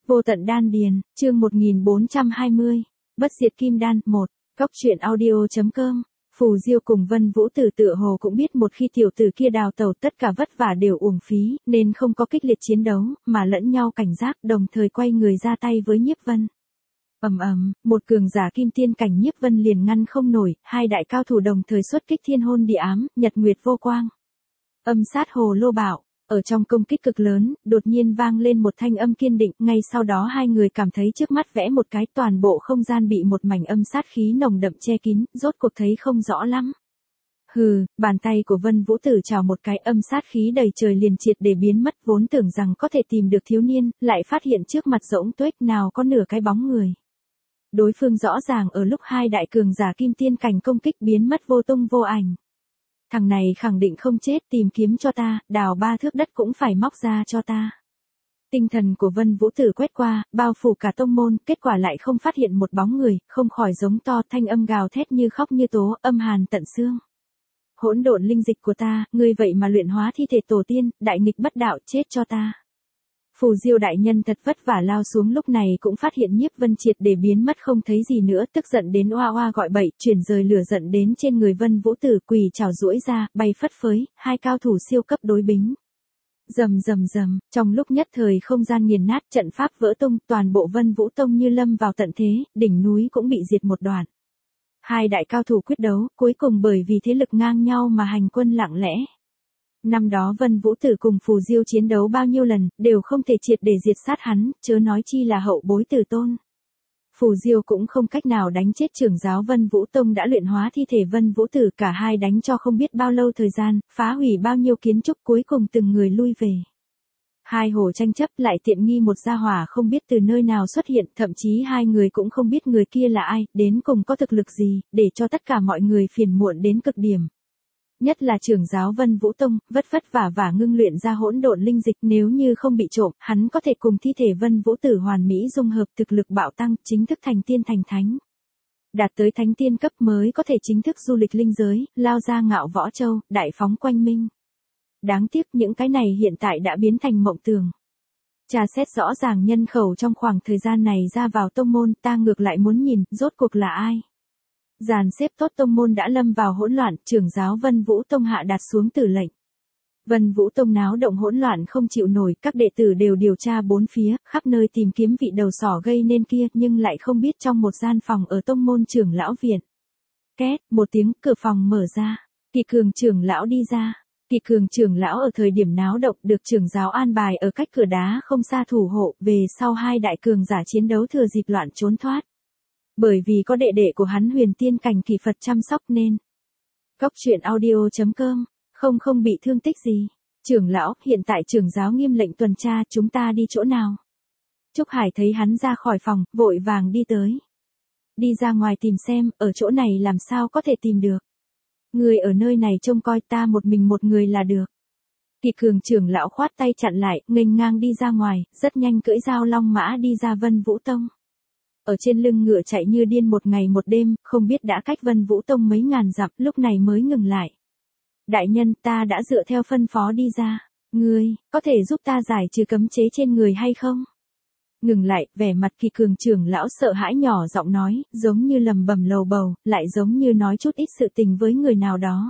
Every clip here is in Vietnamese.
Vô tận đan điền, chương 1420. Bất diệt kim đan 1. Góc truyện audio.com. Phù Diêu cùng Vân Vũ Tử tựa hồ cũng biết một khi tiểu tử kia đào tẩu tất cả vất vả đều uổng phí, nên không có kịch liệt chiến đấu, mà lẫn nhau cảnh giác, đồng thời quay người ra tay với Nhiếp Vân. Một cường giả kim tiên cảnh Nhiếp Vân liền ngăn không nổi, hai đại cao thủ đồng thời xuất kích thiên hôn địa ám, nhật nguyệt vô quang. Âm sát hồ lô bảo. Ở trong công kích cực lớn, đột nhiên vang lên một thanh âm kiên định, ngay sau đó hai người cảm thấy trước mắt vẽ một cái, toàn bộ không gian bị một mảnh âm sát khí nồng đậm che kín, rốt cuộc thấy không rõ lắm. Hừ, bàn tay của Vân Vũ Tử chào một cái, âm sát khí đầy trời liền triệt để biến mất, vốn tưởng rằng có thể tìm được thiếu niên, lại phát hiện trước mặt rỗng tuếch nào có nửa cái bóng người. Đối phương rõ ràng ở lúc hai đại cường giả kim tiên cảnh công kích biến mất vô tung vô ảnh. Thằng này khẳng định không chết, tìm kiếm cho ta, đào 3 thước đất cũng phải móc ra cho ta. Tinh thần của Vân Vũ Tử quét qua, bao phủ cả tông môn, kết quả lại không phát hiện một bóng người, không khỏi giống to, thanh âm gào thét như khóc như tố, âm hàn tận xương. Hỗn độn linh dịch của ta, ngươi vậy mà luyện hóa thi thể tổ tiên, đại nghịch bất đạo, chết cho ta. Phù Diêu đại nhân thật vất vả lao xuống, lúc này cũng phát hiện Nhiếp Vân triệt để biến mất không thấy gì nữa, tức giận đến oa oa gọi bậy, chuyển rời lửa giận đến trên người Vân Vũ Tử, quỳ chào duỗi ra, bay phất phới, hai cao thủ siêu cấp đối bính. Rầm rầm rầm, trong lúc nhất thời không gian nghiền nát, trận pháp vỡ tung, toàn bộ Vân Vũ Tông như lâm vào tận thế, đỉnh núi cũng bị diệt một đoạn. Hai đại cao thủ quyết đấu, cuối cùng bởi vì thế lực ngang nhau mà hành quân lặng lẽ. Năm đó Vân Vũ Tử cùng Phù Diêu chiến đấu bao nhiêu lần, đều không thể triệt để diệt sát hắn, chớ nói chi là hậu bối tử tôn. Phù Diêu cũng không cách nào đánh chết trưởng giáo Vân Vũ Tông đã luyện hóa thi thể Vân Vũ Tử, cả hai đánh cho không biết bao lâu thời gian, phá hủy bao nhiêu kiến trúc, cuối cùng từng người lui về. Hai hồ tranh chấp, lại tiện nghi một gia hỏa không biết từ nơi nào xuất hiện, thậm chí hai người cũng không biết người kia là ai, đến cùng có thực lực gì, để cho tất cả mọi người phiền muộn đến cực điểm. Nhất là trưởng giáo Vân Vũ Tông, vất vả ngưng luyện ra hỗn độn linh dịch, nếu như không bị trộm, hắn có thể cùng thi thể Vân Vũ Tử hoàn mỹ dung hợp, thực lực bạo tăng, chính thức thành tiên thành thánh. Đạt tới thánh tiên cấp mới có thể chính thức du lịch linh giới, lao ra Ngạo Võ Châu, đại phóng quanh minh. Đáng tiếc những cái này hiện tại đã biến thành mộng tưởng. Tra xét rõ ràng nhân khẩu trong khoảng thời gian này ra vào tông môn, ta ngược lại muốn nhìn, rốt cuộc là ai. Dàn xếp tốt tông môn đã lâm vào hỗn loạn, trưởng giáo Vân Vũ Tông hạ đạt xuống tử lệnh. Vân Vũ Tông náo động hỗn loạn không chịu nổi, các đệ tử đều điều tra bốn phía, khắp nơi tìm kiếm vị đầu sỏ gây nên kia, nhưng lại không biết trong một gian phòng ở tông môn trưởng lão viện. Két, một tiếng, cửa phòng mở ra. Kỳ Cường trưởng lão đi ra. Kỳ Cường trưởng lão ở thời điểm náo động được trưởng giáo an bài ở cách cửa đá không xa thủ hộ, về sau hai đại cường giả chiến đấu thừa dịp loạn trốn thoát. Bởi vì có đệ đệ của hắn huyền tiên cảnh kỳ Phật chăm sóc nên. Góc truyện audio.com, không bị thương tích gì. Trưởng lão, hiện tại trưởng giáo nghiêm lệnh tuần tra, chúng ta đi chỗ nào? Trúc Hải thấy hắn ra khỏi phòng, vội vàng đi tới. Đi ra ngoài tìm xem, ở chỗ này làm sao có thể tìm được. Người ở nơi này trông coi, ta một mình một người là được. Kỳ Cường trưởng lão khoát tay chặn lại, nghênh ngang đi ra ngoài, rất nhanh cưỡi dao long mã đi ra Vân Vũ Tông. Ở trên lưng ngựa chạy như điên một ngày một đêm, không biết đã cách Vân Vũ Tông mấy ngàn dặm, lúc này mới ngừng lại. Đại nhân, ta đã dựa theo phân phó đi ra. Ngươi, có thể giúp ta giải trừ cấm chế trên người hay không? Ngừng lại, vẻ mặt Kỳ Cường trưởng lão sợ hãi nhỏ giọng nói, giống như lầm bầm lầu bầu, lại giống như nói chút ít sự tình với người nào đó.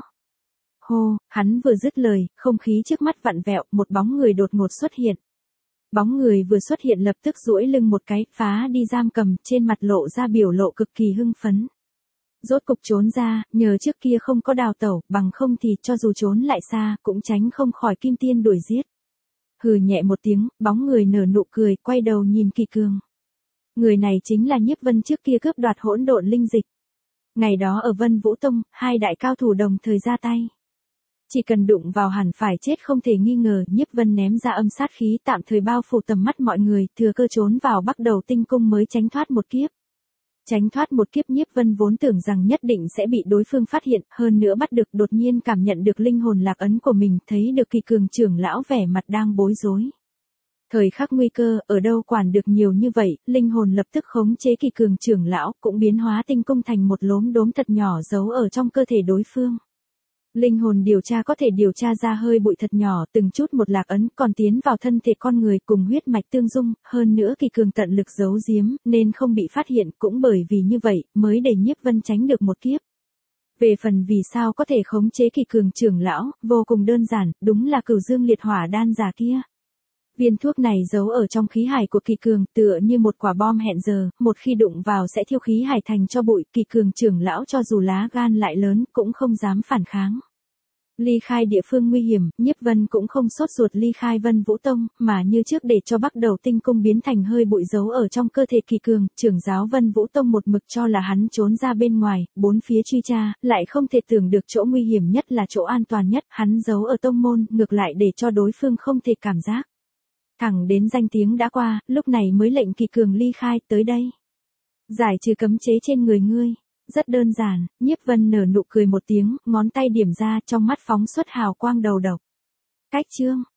Hô, hắn vừa dứt lời, không khí trước mắt vặn vẹo, một bóng người đột ngột xuất hiện. Bóng người vừa xuất hiện lập tức duỗi lưng một cái, phá đi giam cầm, trên mặt lộ ra biểu lộ cực kỳ hưng phấn. Rốt cục trốn ra, nhờ trước kia không có đào tẩu, bằng không thì cho dù trốn lại xa, cũng tránh không khỏi kim tiên đuổi giết. Hừ nhẹ một tiếng, bóng người nở nụ cười, quay đầu nhìn Kỳ Cường. Người này chính là Nhiếp Vân trước kia cướp đoạt hỗn độn linh dịch. Ngày đó ở Vân Vũ Tông, hai đại cao thủ đồng thời ra tay. Chỉ cần đụng vào hẳn phải chết không thể nghi ngờ, Nhiếp Vân ném ra âm sát khí tạm thời bao phủ tầm mắt mọi người, thừa cơ trốn vào Bắc Đầu Tinh Cung mới tránh thoát một kiếp. Tránh thoát một kiếp, Nhiếp Vân vốn tưởng rằng nhất định sẽ bị đối phương phát hiện, hơn nữa bắt được, đột nhiên cảm nhận được linh hồn lạc ấn của mình, thấy được Kỳ Cường trưởng lão vẻ mặt đang bối rối. Thời khắc nguy cơ, ở đâu quản được nhiều như vậy, linh hồn lập tức khống chế Kỳ Cường trưởng lão, cũng biến hóa tinh cung thành một lốm đốm thật nhỏ giấu ở trong cơ thể đối phương. Linh hồn điều tra có thể điều tra ra hơi bụi thật nhỏ, từng chút một lạc ấn, còn tiến vào thân thể con người cùng huyết mạch tương dung, hơn nữa Kỳ Cường tận lực giấu giếm, nên không bị phát hiện, cũng bởi vì như vậy, mới để Nhiếp Vân tránh được một kiếp. Về phần vì sao có thể khống chế Kỳ Cường trưởng lão, vô cùng đơn giản, đúng là Cửu Dương Liệt Hỏa đan giả kia. Viên thuốc này giấu ở trong khí hải của Kỳ Cường, tựa như một quả bom hẹn giờ, một khi đụng vào sẽ thiêu khí hải thành cho bụi, Kỳ Cường trưởng lão cho dù lá gan lại lớn, cũng không dám phản kháng. Ly khai địa phương nguy hiểm, Nhiếp Vân cũng không sốt ruột ly khai Vân Vũ Tông, mà như trước để cho Bắc Đầu Tinh Cung biến thành hơi bụi giấu ở trong cơ thể Kỳ Cường, trưởng giáo Vân Vũ Tông một mực cho là hắn trốn ra bên ngoài, bốn phía truy tra, lại không thể tưởng được chỗ nguy hiểm nhất là chỗ an toàn nhất, hắn giấu ở tông môn, ngược lại để cho đối phương không thể cảm giác. Thẳng đến danh tiếng đã qua, lúc này mới lệnh Kỳ Cường ly khai, tới đây. Giải trừ cấm chế trên người ngươi. Rất đơn giản, Nhiếp Vân nở nụ cười một tiếng, ngón tay điểm ra, trong mắt phóng xuất hào quang đầu độc. Cách chương